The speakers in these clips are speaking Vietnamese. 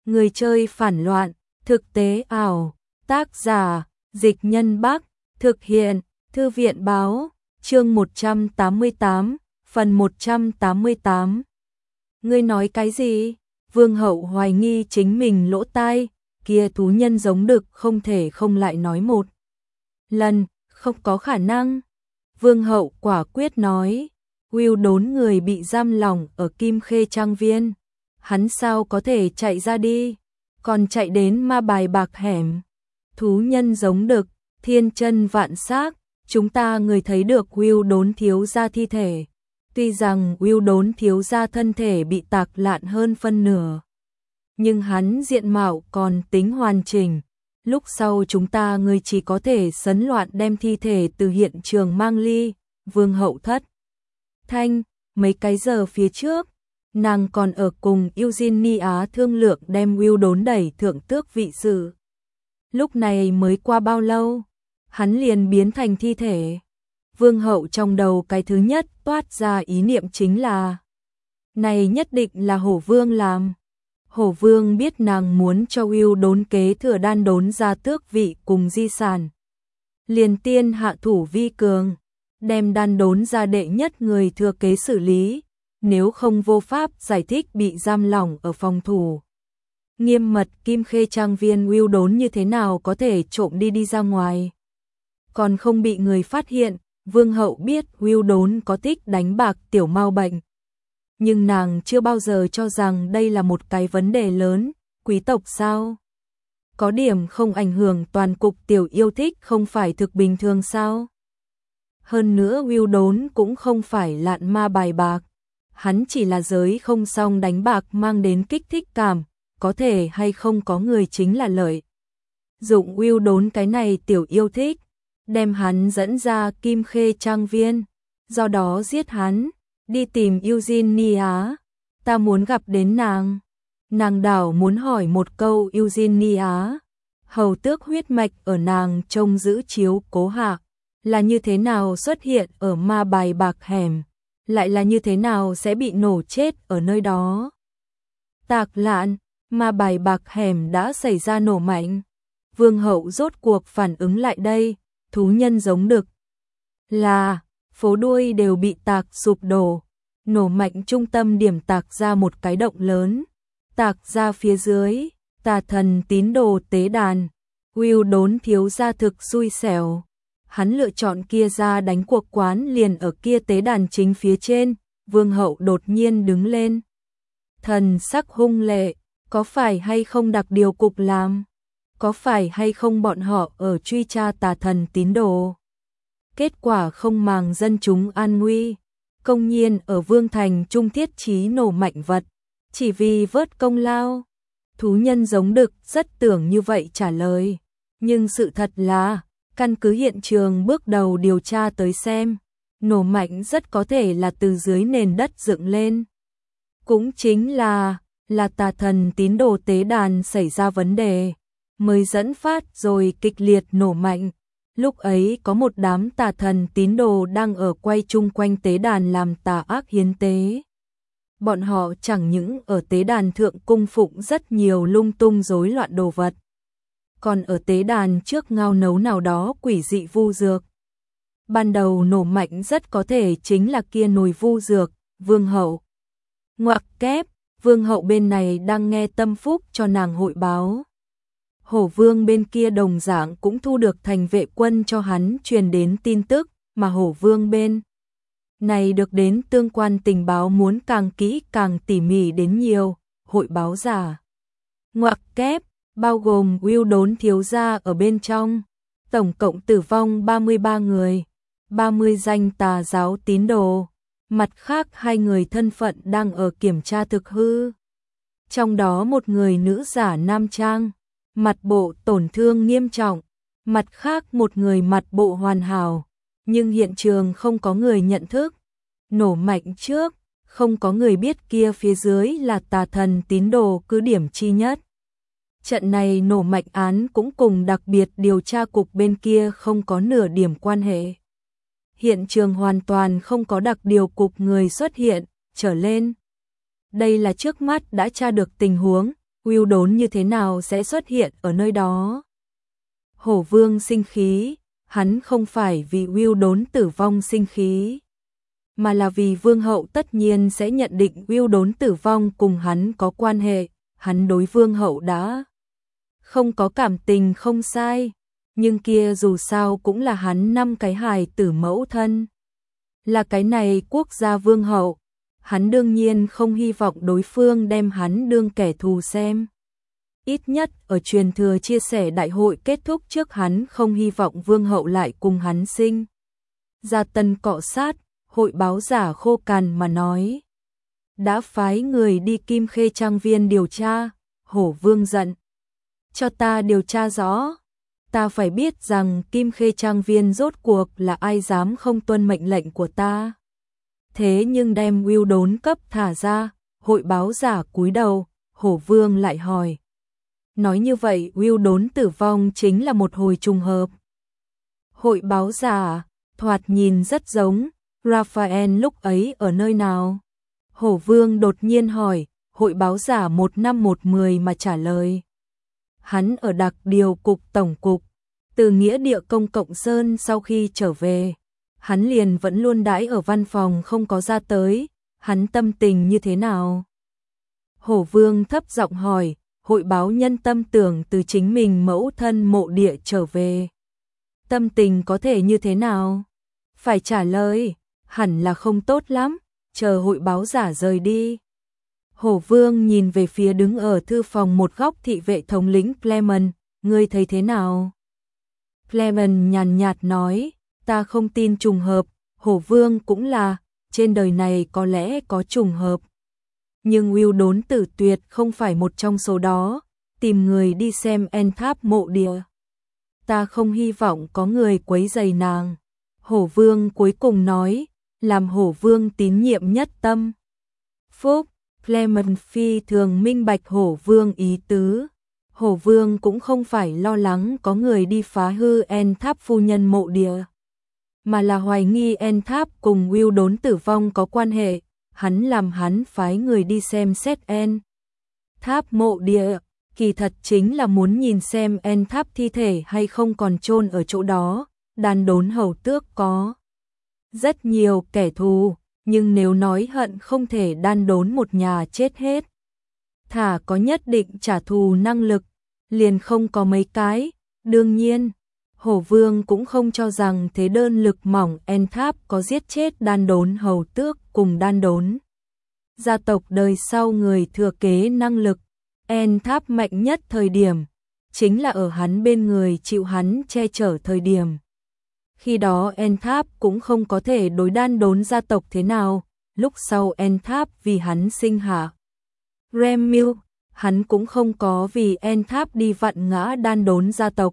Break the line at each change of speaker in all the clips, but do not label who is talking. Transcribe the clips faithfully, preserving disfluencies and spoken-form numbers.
Người chơi phản loạn, thực tế ảo, tác giả, Dịch Nhân Bắc, thực hiện, Thư viện báo, chương một trăm tám mươi tám, phần một trăm tám mươi tám. Ngươi nói cái gì? Vương Hậu hoài nghi chính mình lỗ tai, kia thú nhân giống đực không thể không lại nói một lần, không có khả năng. Vương Hậu quả quyết nói, Will đốn người bị giam lỏng ở Kim Khê Trang Viên, hắn sao có thể chạy ra đi, còn chạy đến ma bài bạc hẻm. Thú nhân giống đực, thiên chân vạn xác, chúng ta người thấy được Will đốn thiếu gia thi thể. Tuy rằng Will đốn thiếu gia thân thể bị tạc lạn hơn phân nửa, nhưng hắn diện mạo còn tính hoàn chỉnh. Lúc sau chúng ta người chỉ có thể sấn loạn đem thi thể từ hiện trường mang ly. Vương Hậu thất thanh, mấy cái giờ phía trước, nàng còn ở cùng Eugenia thương lượng đem Will đốn đẩy thượng tước vị sự. Lúc này mới qua bao lâu, hắn liền biến thành thi thể. Vương Hậu trong đầu cái thứ nhất toát ra ý niệm chính là, này nhất định là Hổ Vương làm. Hổ Vương biết nàng muốn cho Will đốn kế thừa đan đốn ra tước vị cùng di sản, liền tiên hạ thủ vi cường, đem đan đốn ra đệ nhất người thừa kế xử lý, nếu không vô pháp giải thích bị giam lỏng ở phòng thủ nghiêm mật Kim Khê Trang Viên. Will đốn như thế nào có thể trộm đi đi ra ngoài, còn không bị người phát hiện. Vương Hậu biết Will đốn có thích đánh bạc tiểu mau bệnh, nhưng nàng chưa bao giờ cho rằng đây là một cái vấn đề lớn. Quý tộc sao? Có điểm không ảnh hưởng toàn cục tiểu yêu thích không phải thực bình thường sao? Hơn nữa Will đốn cũng không phải lạn ma bài bạc, hắn chỉ là giới không song đánh bạc mang đến kích thích cảm, có thể hay không có người chính là lợi dụng Will đốn cái này tiểu yêu thích, đem hắn dẫn ra Kim Khê Trang Viên, do đó giết hắn, đi tìm Eugenia. Ta muốn gặp đến nàng. Nàng đảo muốn hỏi một câu Eugenia, hầu tước huyết mạch ở nàng trông giữ chiếu cố hạ, là như thế nào xuất hiện ở ma bài bạc hẻm, lại là như thế nào sẽ bị nổ chết ở nơi đó. Tạc lạn, ma bài bạc hẻm đã xảy ra nổ mạnh. Vương Hậu rốt cuộc phản ứng lại đây, thú nhân giống đực là phố đuôi đều bị tạc sụp đổ, nổ mạnh trung tâm điểm tạc ra một cái động lớn, tạc ra phía dưới, tà thần tín đồ tế đàn. Will đốn thiếu gia thực xui xẻo, hắn lựa chọn kia ra đánh cuộc quán liền ở kia tế đàn chính phía trên. Vương Hậu đột nhiên đứng lên, thần sắc hung lệ, có phải hay không đặc điều cục làm? Có phải hay không bọn họ ở truy tra tà thần tín đồ? Kết quả không màng dân chúng an nguy, công nhiên ở Vương Thành trung thiết trí nổ mạnh vật, chỉ vì vớt công lao. Thú nhân giống đực rất tưởng như vậy trả lời, nhưng sự thật là, căn cứ hiện trường bước đầu điều tra tới xem, nổ mạnh rất có thể là từ dưới nền đất dựng lên. Cũng chính là, là tà thần tín đồ tế đàn xảy ra vấn đề, mới dẫn phát rồi kịch liệt nổ mạnh. Lúc ấy có một đám tà thần tín đồ đang ở quay chung quanh tế đàn làm tà ác hiến tế. Bọn họ chẳng những ở tế đàn thượng cung phụng rất nhiều lung tung rối loạn đồ vật, còn ở tế đàn trước ngao nấu nào đó quỷ dị vu dược. Ban đầu nổ mạnh rất có thể chính là kia nồi vu dược. Vương Hậu ngoặc kép, Vương Hậu bên này đang nghe tâm phúc cho nàng hội báo. Hổ Vương bên kia đồng dạng cũng thu được thành vệ quân cho hắn truyền đến tin tức, mà Hổ Vương bên này được đến tương quan tình báo muốn càng kỹ càng tỉ mỉ đến nhiều. Hội báo giả ngoặc kép, bao gồm Will đốn thiếu gia ở bên trong, tổng cộng tử vong ba mươi ba người, ba mươi danh tà giáo tín đồ, mặt khác hai người thân phận đang ở kiểm tra thực hư. Trong đó một người nữ giả nam trang, mặt bộ tổn thương nghiêm trọng, mặt khác một người mặt bộ hoàn hảo, nhưng hiện trường không có người nhận thức. Nổ mạnh trước, không có người biết kia phía dưới là tà thần tín đồ cứ điểm chi nhất. Trận này nổ mạnh án cũng cùng đặc biệt điều tra cục bên kia không có nửa điểm quan hệ. Hiện trường hoàn toàn không có đặc điều cục người xuất hiện, trở lên. Đây là trước mắt đã tra được tình huống, Wưu Đốn như thế nào sẽ xuất hiện ở nơi đó? Hổ Vương sinh khí, hắn không phải vì Wưu Đốn tử vong sinh khí, mà là vì Vương hậu tất nhiên sẽ nhận định Wưu Đốn tử vong cùng hắn có quan hệ, hắn đối Vương hậu đã không có cảm tình không sai, nhưng kia dù sao cũng là hắn năm cái hài tử mẫu thân. Là cái này quốc gia vương hậu, hắn đương nhiên không hy vọng đối phương đem hắn đương kẻ thù xem. Ít nhất ở truyền thừa chia sẻ đại hội kết thúc trước hắn không hy vọng vương hậu lại cùng hắn sinh ra tân cọ sát, hội báo giả khô cằn mà nói. Đã phái người đi Kim Khê Trang Viên điều tra, Hổ Vương giận. Cho ta điều tra rõ, ta phải biết rằng Kim Khê Trang Viên rốt cuộc là ai dám không tuân mệnh lệnh của ta. Thế nhưng đem Wưu Đốn cấp thả ra, hội báo giả cúi đầu, Hổ Vương lại hỏi. Nói như vậy Wưu Đốn tử vong chính là một hồi trùng hợp. Hội báo giả, thoạt nhìn rất giống, Raphael lúc ấy ở nơi nào? Hổ Vương đột nhiên hỏi, hội báo giả một năm một mười mà trả lời. Hắn ở đặc điều cục tổng cục, từ nghĩa địa công cộng Sơn sau khi trở về, hắn liền vẫn luôn đãi ở văn phòng không có ra tới, hắn tâm tình như thế nào? Hổ Vương thấp giọng hỏi, hội báo nhân tâm tưởng từ chính mình mẫu thân mộ địa trở về. Tâm tình có thể như thế nào? Phải trả lời, hẳn là không tốt lắm, chờ hội báo giả rời đi. Hổ Vương nhìn về phía đứng ở thư phòng một góc thị vệ thống lĩnh Clement, ngươi thấy thế nào? Clement nhàn nhạt nói, ta không tin trùng hợp, Hổ Vương cũng là, trên đời này có lẽ có trùng hợp. Nhưng Wưu Đốn tử tuyệt không phải một trong số đó, tìm người đi xem En Tháp mộ địa. Ta không hy vọng có người quấy rầy nàng. Hổ Vương cuối cùng nói, làm Hổ Vương tín nhiệm nhất tâm. Phúc, Clement phi thường minh bạch Hổ Vương ý tứ. Hổ Vương cũng không phải lo lắng có người đi phá hư En Tháp phu nhân mộ địa, mà là hoài nghi En Tháp cùng Wưu Đốn tử vong có quan hệ. Hắn làm hắn phái người đi xem xét En Tháp mộ địa, kỳ thật chính là muốn nhìn xem En Tháp thi thể hay không còn chôn ở chỗ đó. Đan Đốn hầu tước có rất nhiều kẻ thù, nhưng nếu nói hận không thể Đan Đốn một nhà chết hết, thả có nhất định trả thù năng lực, liền không có mấy cái. Đương nhiên, Hổ Vương cũng không cho rằng thế đơn lực mỏng En Tháp có giết chết Đan Đốn hầu tước cùng Đan Đốn gia tộc đời sau người thừa kế năng lực. En Tháp mạnh nhất thời điểm chính là ở hắn bên người chịu hắn che chở thời điểm. Khi đó En Tháp cũng không có thể đối Đan Đốn gia tộc thế nào, lúc sau En Tháp vì hắn sinh hạ Remil, hắn cũng không có vì En Tháp đi vặn ngã Đan Đốn gia tộc.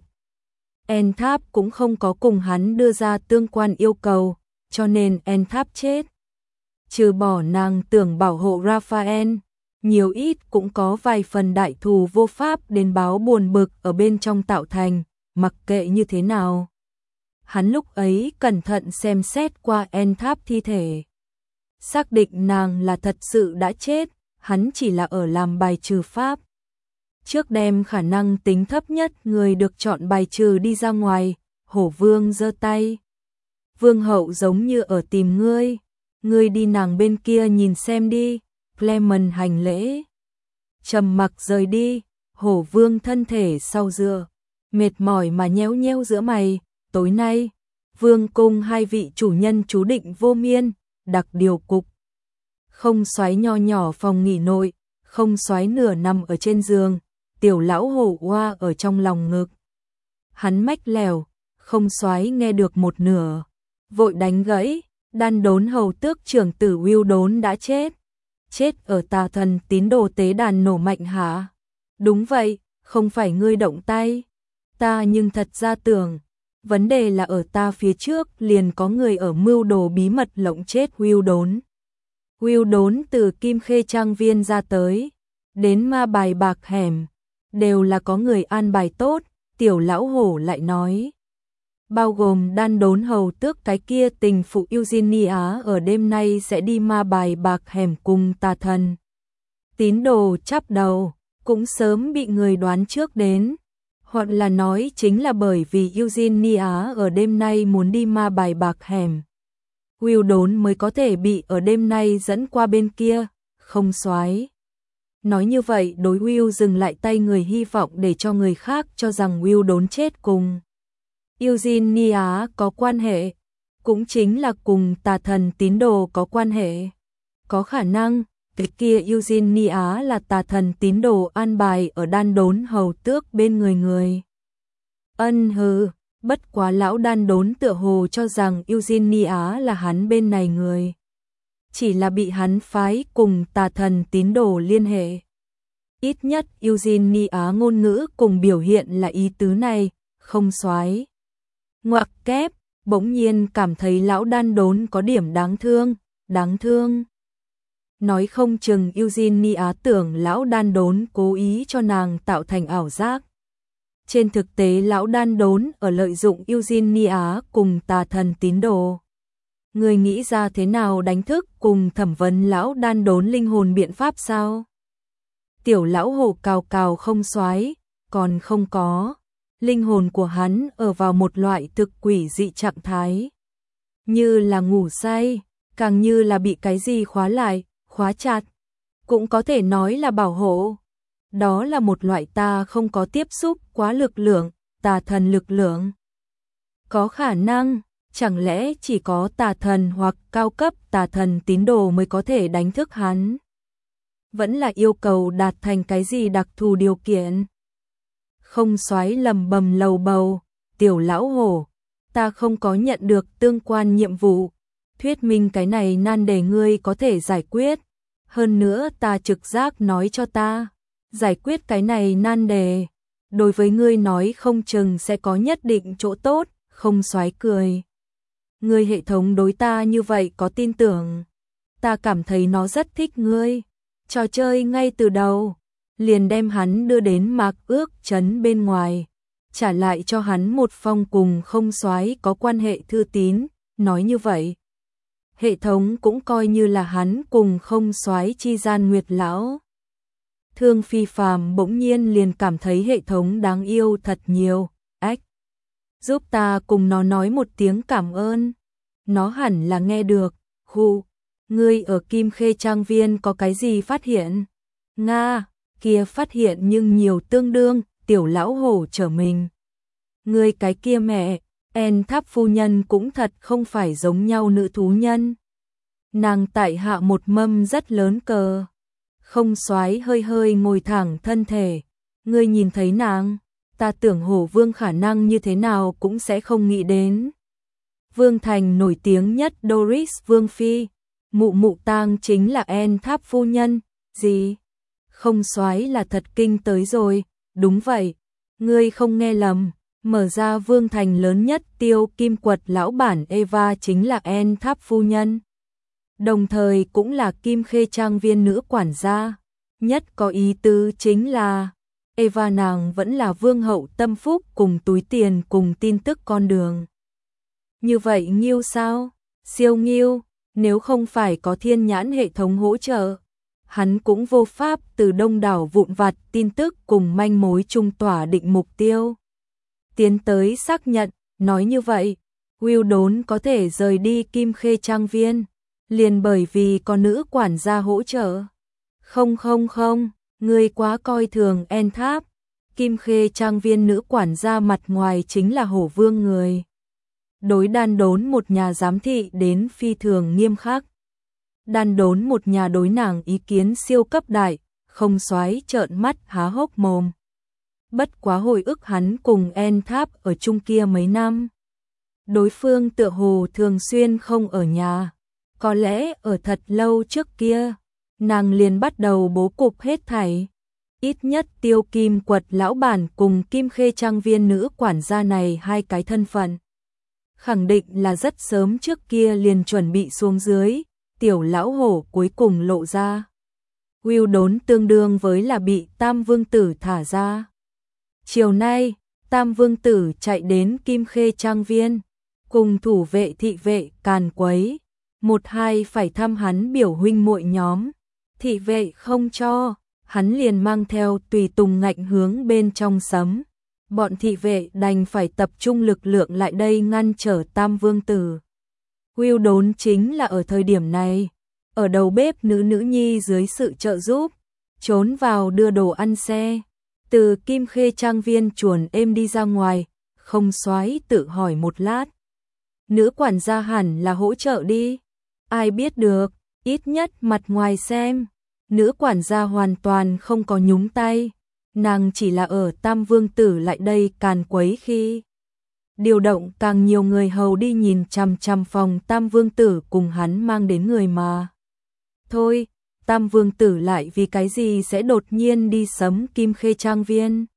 En Tháp cũng không có cùng hắn đưa ra tương quan yêu cầu, cho nên En Tháp chết. Trừ bỏ nàng tưởng bảo hộ Raphael, nhiều ít cũng có vài phần đại thù vô pháp đến báo buồn bực ở bên trong tạo thành, mặc kệ như thế nào. Hắn lúc ấy cẩn thận xem xét qua En Tháp thi thể, xác định nàng là thật sự đã chết, hắn chỉ là ở làm bài trừ pháp. Trước đem khả năng tính thấp nhất người được chọn bài trừ đi ra ngoài. Hổ Vương giơ tay. Vương hậu giống như ở tìm ngươi, ngươi đi nàng bên kia nhìn xem đi. Clement hành lễ, trầm mặc rời đi. Hổ Vương thân thể sau dựa, mệt mỏi mà nhéo nhéo giữa mày. Tối nay, Vương cung hai vị chủ nhân chú định vô miên. Đặc điều cục, không xoáy nho nhỏ phòng nghỉ nội, không xoáy nửa nằm ở trên giường. Tiểu lão hổ hoa ở trong lòng ngực, hắn mách lèo, không xoáy nghe được một nửa, vội đánh gãy. Đan Đốn hầu tước trưởng tử Wưu Đốn đã chết. Chết ở tà thần tín đồ tế đàn nổ mạnh hả? Đúng vậy, không phải ngươi động tay. Ta nhưng thật ra tưởng, vấn đề là ở ta phía trước liền có người ở mưu đồ bí mật lộng chết Wưu Đốn. Wưu Đốn từ Kim Khê Trang Viên ra tới, đến ma bài bạc hẻm, đều là có người an bài tốt. Tiểu lão hổ lại nói, bao gồm Đan Đốn hầu tước cái kia tình phụ Eugenia ở đêm nay sẽ đi ma bài bạc hẻm cùng tà thần tín đồ chắp đầu. cũng sớm bị người đoán trước đến. Hoặc là nói chính là bởi vì Eugenia ở đêm nay muốn đi ma bài bạc hẻm. Will đốn mới có thể bị ở đêm nay dẫn qua bên kia, không soái. Nói như vậy đối Will dừng lại tay người hy vọng để cho người khác cho rằng Will đốn chết cùng Eugenia có quan hệ, cũng chính là cùng tà thần tín đồ có quan hệ. Có khả năng, cái kia Eugenia là tà thần tín đồ an bài ở đan đốn hầu tước bên người người. Ân hừ, bất quá lão đan đốn tựa hồ cho rằng Eugenia là hắn bên này người. Chỉ là bị hắn phái cùng tà thần tín đồ liên hệ. Ít nhất Eugenia ngôn ngữ cùng biểu hiện là ý tứ này, không soái. Ngoặc kép, bỗng nhiên cảm thấy lão đan đốn có điểm đáng thương, đáng thương. Nói không chừng Eugenia tưởng lão đan đốn cố ý cho nàng tạo thành ảo giác. Trên thực tế lão đan đốn ở lợi dụng Eugenia cùng tà thần tín đồ. Người nghĩ ra thế nào đánh thức cùng thẩm vấn lão đan đốn linh hồn biện pháp sao? Tiểu lão hổ cào cào không soái, còn không có. Linh hồn của hắn ở vào một loại thực quỷ dị trạng thái. Như là ngủ say, càng như là bị cái gì khóa lại, khóa chặt. Cũng có thể nói là bảo hộ. Đó là một loại ta không có tiếp xúc quá lực lượng, tà thần lực lượng. Có khả năng, chẳng lẽ chỉ có tà thần hoặc cao cấp tà thần tín đồ mới có thể đánh thức hắn? Vẫn là yêu cầu đạt thành cái gì đặc thù điều kiện? Không soái lầm bầm lầu bầu, tiểu lão hổ, ta không có nhận được tương quan nhiệm vụ, thuyết minh cái này nan đề ngươi có thể giải quyết. Hơn nữa ta trực giác nói cho ta, giải quyết cái này nan đề, đối với ngươi nói không chừng sẽ có nhất định chỗ tốt, không soái cười. Ngươi hệ thống đối ta như vậy có tin tưởng, ta cảm thấy nó rất thích ngươi. Trò chơi ngay từ đầu, liền đem hắn đưa đến Mạc Ước trấn bên ngoài, trả lại cho hắn một phong cùng không soái có quan hệ thư tín, nói như vậy. Hệ thống cũng coi như là hắn cùng không soái chi gian nguyệt lão. Thương Phi Phàm bỗng nhiên liền cảm thấy hệ thống đáng yêu thật nhiều, ách. Giúp ta cùng nó nói một tiếng cảm ơn. Nó hẳn là nghe được, khu. Ngươi ở Kim Khê Trang Viên có cái gì phát hiện? Nga, kia phát hiện nhưng nhiều tương đương, tiểu lão hổ trở mình. Ngươi cái kia mẹ, En Tháp phu nhân cũng thật không phải giống nhau nữ thú nhân. Nàng tại hạ một mâm rất lớn cờ. Không soái hơi hơi ngồi thẳng thân thể. Ngươi nhìn thấy nàng, ta tưởng hổ vương khả năng như thế nào cũng sẽ không nghĩ đến. Vương Thành nổi tiếng nhất Doris Vương Phi. Mụ mụ tang chính là En Tháp phu nhân, gì? Không soái là thật kinh tới rồi, đúng vậy, ngươi không nghe lầm, mở ra Vương Thành lớn nhất tiêu kim quật lão bản Eva chính là En Tháp phu nhân. Đồng thời cũng là Kim Khê Trang Viên nữ quản gia, nhất có ý tứ chính là Eva nàng vẫn là vương hậu tâm phúc cùng túi tiền cùng tin tức con đường. Như vậy nghiêu sao? Siêu nghiêu. Nếu không phải có thiên nhãn hệ thống hỗ trợ, hắn cũng vô pháp từ đông đảo vụn vặt tin tức cùng manh mối trung tỏa định mục tiêu. Tiến tới xác nhận, nói như vậy, Will đốn có thể rời đi Kim Khê Trang Viên, liền bởi vì có nữ quản gia hỗ trợ. Không không không, ngươi quá coi thường En Tháp. Kim Khê Trang Viên nữ quản gia mặt ngoài chính là hổ vương người. Đối đan đốn một nhà giám thị đến phi thường nghiêm khắc. Đan đốn một nhà đối nàng ý kiến siêu cấp đại, không soái trợn mắt há hốc mồm. Bất quá hồi ức hắn cùng En Tháp ở chung kia mấy năm. Đối phương tựa hồ thường xuyên không ở nhà. Có lẽ ở thật lâu trước kia, nàng liền bắt đầu bố cục hết thảy. Ít nhất tiêu kim quật lão bản cùng Kim Khê Trang Viên nữ quản gia này hai cái thân phận. Khẳng định là rất sớm trước kia liền chuẩn bị xuống dưới, tiểu lão hổ cuối cùng lộ ra. Will đốn tương đương với là bị Tam Vương Tử thả ra. Chiều nay, Tam Vương Tử chạy đến Kim Khê Trang Viên, cùng thủ vệ thị vệ càn quấy, một hai phải thăm hắn biểu huynh muội nhóm. Thị vệ không cho, hắn liền mang theo tùy tùng ngạnh hướng bên trong sấm. Bọn thị vệ đành phải tập trung lực lượng lại đây ngăn trở Tam Vương Tử. Hưu Đốn chính là ở thời điểm này, ở đầu bếp nữ nữ nhi dưới sự trợ giúp, trốn vào đưa đồ ăn xe, từ Kim Khê trang viên chuồn êm đi ra ngoài, không Soái tự hỏi một lát. Nữ quản gia hẳn là hỗ trợ đi, ai biết được, ít nhất mặt ngoài xem, nữ quản gia hoàn toàn không có nhúng tay, nàng chỉ là ở Tam Vương Tử lại đây càn quấy khi điều động càng nhiều người hầu đi nhìn chằm chằm phòng Tam Vương Tử cùng hắn mang đến người mà. Thôi, Tam Vương Tử lại vì cái gì sẽ đột nhiên đi sấm Kim Khê trang viên?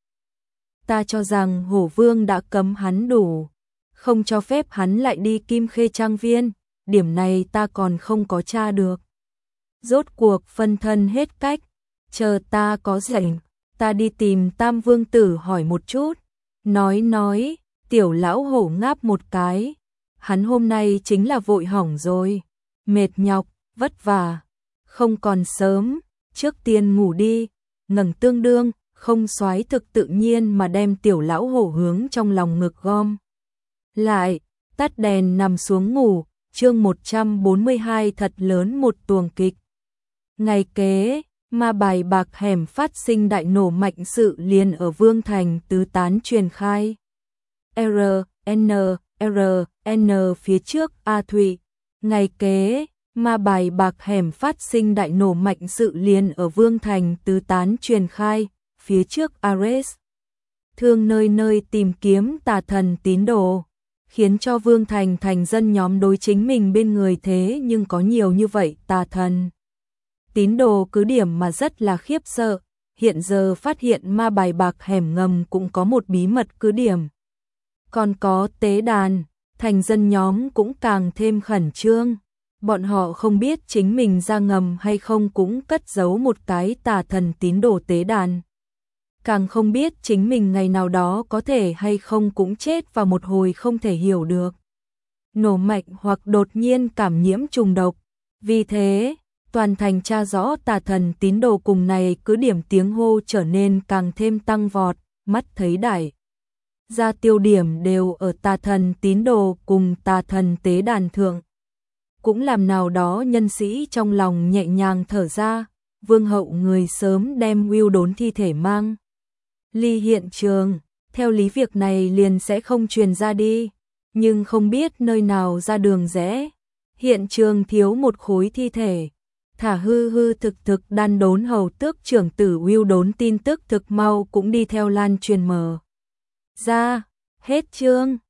Ta cho rằng Hổ Vương đã cấm hắn đủ, không cho phép hắn lại đi Kim Khê trang viên, điểm này ta còn không có tra được. Rốt cuộc phân thân hết cách, chờ ta có rảnh, ta đi tìm Tam Vương Tử hỏi một chút. Nói nói, Tiểu lão hổ ngáp một cái, hắn hôm nay chính là vội hỏng rồi, mệt nhọc, vất vả, không còn sớm, trước tiên ngủ đi, ngẩng tương đương, không Soái thực tự nhiên mà đem Tiểu lão hổ hướng trong lòng ngực gom. Lại, tắt đèn nằm xuống ngủ, chương một trăm bốn mươi hai thật lớn một tuồng kịch. Ngày kế, ma bài bạc hẻm phát sinh đại nổ mạnh sự liền ở Vương Thành tứ tán truyền khai. R, N, R, N phía trước A Thụy. Ngày kế, ma bài bạc hẻm phát sinh đại nổ mạnh sự liền ở Vương Thành tứ tán truyền khai, phía trước Ares. Thương nơi nơi tìm kiếm tà thần tín đồ, khiến cho Vương Thành thành dân nhóm đối chính mình bên người thế nhưng có nhiều như vậy tà thần. Tín đồ cứ điểm mà rất là khiếp sợ, hiện giờ phát hiện ma bài bạc hẻm ngầm cũng có một bí mật cứ điểm. Còn có tế đàn, thành dân nhóm cũng càng thêm khẩn trương. Bọn họ không biết chính mình ra ngầm hay không cũng cất giấu một cái tà thần tín đồ tế đàn. Càng không biết chính mình ngày nào đó có thể hay không cũng chết vào một hồi không thể hiểu được. Nổ mạnh hoặc đột nhiên cảm nhiễm trùng độc. Vì thế, toàn thành tra rõ tà thần tín đồ cùng này cứ điểm tiếng hô trở nên càng thêm tăng vọt, mắt thấy đại. Ra tiêu điểm đều ở tà thần tín đồ cùng tà thần tế đàn thượng. Cũng làm nào đó nhân sĩ trong lòng nhẹ nhàng thở ra, Vương hậu người sớm đem Hưu Đốn thi thể mang ly hiện trường, theo lý việc này liền sẽ không truyền ra đi, nhưng không biết nơi nào ra đường rẽ, hiện trường thiếu một khối thi thể. Thả hư hư thực thực đan đốn hầu tước trưởng tử Hưu Đốn tin tức thực mau cũng đi theo lan truyền mờ ra. Hết chương.